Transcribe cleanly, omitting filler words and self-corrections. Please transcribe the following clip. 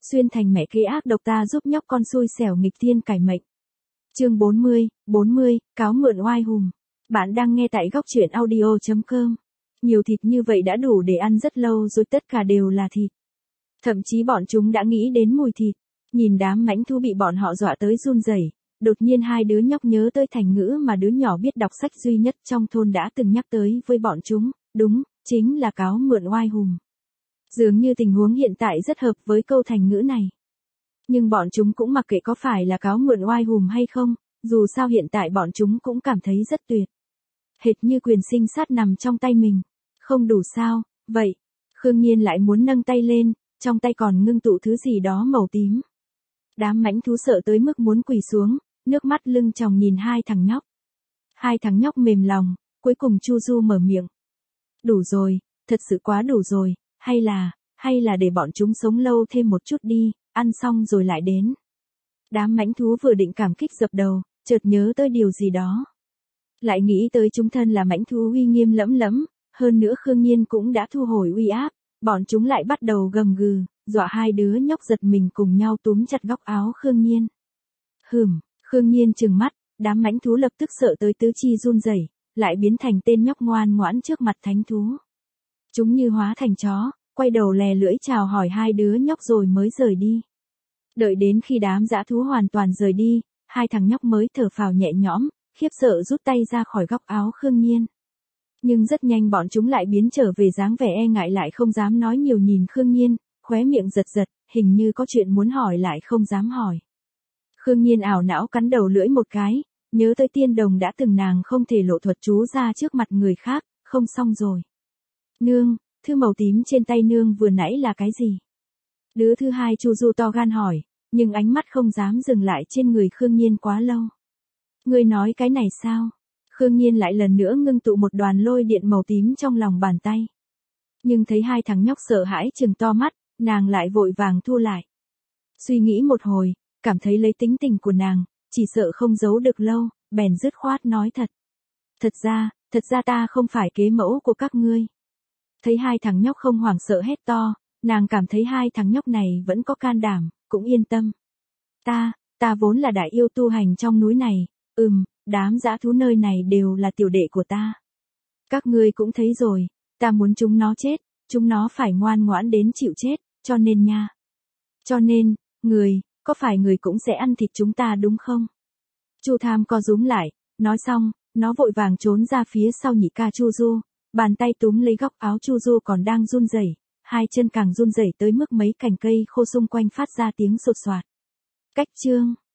xuyên thành mẹ kế ác độc ta giúp nhóc con xui xẻo nghịch thiên cải mệnh. Chương 40, cáo mượn oai hùng. Bạn đang nghe tại góc truyện audio.com. Nhiều thịt như vậy đã đủ để ăn rất lâu rồi, tất cả đều là thịt. Thậm chí bọn chúng đã nghĩ đến mùi thịt. Nhìn đám mãnh thú bị bọn họ dọa tới run rẩy, đột nhiên hai đứa nhóc nhớ tới thành ngữ mà đứa nhỏ biết đọc sách duy nhất trong thôn đã từng nhắc tới với bọn chúng, đúng, chính là cáo mượn oai hùng. Dường như tình huống hiện tại rất hợp với câu thành ngữ này. Nhưng bọn chúng cũng mặc kệ có phải là cáo mượn oai hùng hay không, dù sao hiện tại bọn chúng cũng cảm thấy rất tuyệt. Hệt như quyền sinh sát nằm trong tay mình. Không đủ sao, vậy. Khương Nhiên lại muốn nâng tay lên, trong tay còn ngưng tụ thứ gì đó màu tím. Đám mãnh thú sợ tới mức muốn quỳ xuống, nước mắt lưng tròng nhìn hai thằng nhóc. Hai thằng nhóc mềm lòng, cuối cùng Chu Du mở miệng. Đủ rồi, thật sự quá đủ rồi, hay là để bọn chúng sống lâu thêm một chút đi, ăn xong rồi lại đến. Đám mãnh thú vừa định cảm kích dập đầu, chợt nhớ tới điều gì đó. Lại nghĩ tới chúng thân là mãnh thú uy nghiêm lẫm lẫm, hơn nữa Khương Nhiên cũng đã thu hồi uy áp, bọn chúng lại bắt đầu gầm gừ, dọa hai đứa nhóc giật mình cùng nhau túm chặt góc áo Khương Nhiên. Khương Nhiên trừng mắt, đám mãnh thú lập tức sợ tới tứ chi run rẩy, lại biến thành tên nhóc ngoan ngoãn trước mặt thánh thú. Chúng như hóa thành chó, quay đầu lè lưỡi chào hỏi hai đứa nhóc rồi mới rời đi. Đợi đến khi đám dã thú hoàn toàn rời đi, hai thằng nhóc mới thở phào nhẹ nhõm, khiếp sợ rút tay ra khỏi góc áo Khương Nhiên. Nhưng rất nhanh bọn chúng lại biến trở về dáng vẻ e ngại, lại không dám nói nhiều nhìn Khương Nhiên, khóe miệng giật giật, hình như có chuyện muốn hỏi lại không dám hỏi. Khương Nhiên ảo não cắn đầu lưỡi một cái, nhớ tới tiên đồng đã từng nàng không thể lộ thuật chú ra trước mặt người khác, không xong rồi. Nương, thứ màu tím trên tay nương vừa nãy là cái gì? Đứa thứ hai Chu Du to gan hỏi, nhưng ánh mắt không dám dừng lại trên người Khương Nhiên quá lâu. Ngươi nói cái này sao? Khương Nhiên lại lần nữa ngưng tụ một đoàn lôi điện màu tím trong lòng bàn tay. Nhưng thấy hai thằng nhóc sợ hãi trừng to mắt, nàng lại vội vàng thu lại. Suy nghĩ một hồi, cảm thấy lấy tính tình của nàng, chỉ sợ không giấu được lâu, bèn dứt khoát nói thật. Thật ra ta không phải kế mẫu của các ngươi. Thấy hai thằng nhóc không hoảng sợ hét to, nàng cảm thấy hai thằng nhóc này vẫn có can đảm, cũng yên tâm. Ta vốn là đại yêu tu hành trong núi này, đám dã thú nơi này đều là tiểu đệ của ta. Các ngươi cũng thấy rồi, ta muốn chúng nó chết, chúng nó phải ngoan ngoãn đến chịu chết, cho nên, có phải người cũng sẽ ăn thịt chúng ta đúng không? Chu Tham co rúm lại, nói xong, nó vội vàng trốn ra phía sau nhị ca Chu Du, bàn tay túm lấy góc áo Chu Du còn đang run rẩy, hai chân càng run rẩy tới mức mấy cành cây khô xung quanh phát ra tiếng sột soạt. Cách chương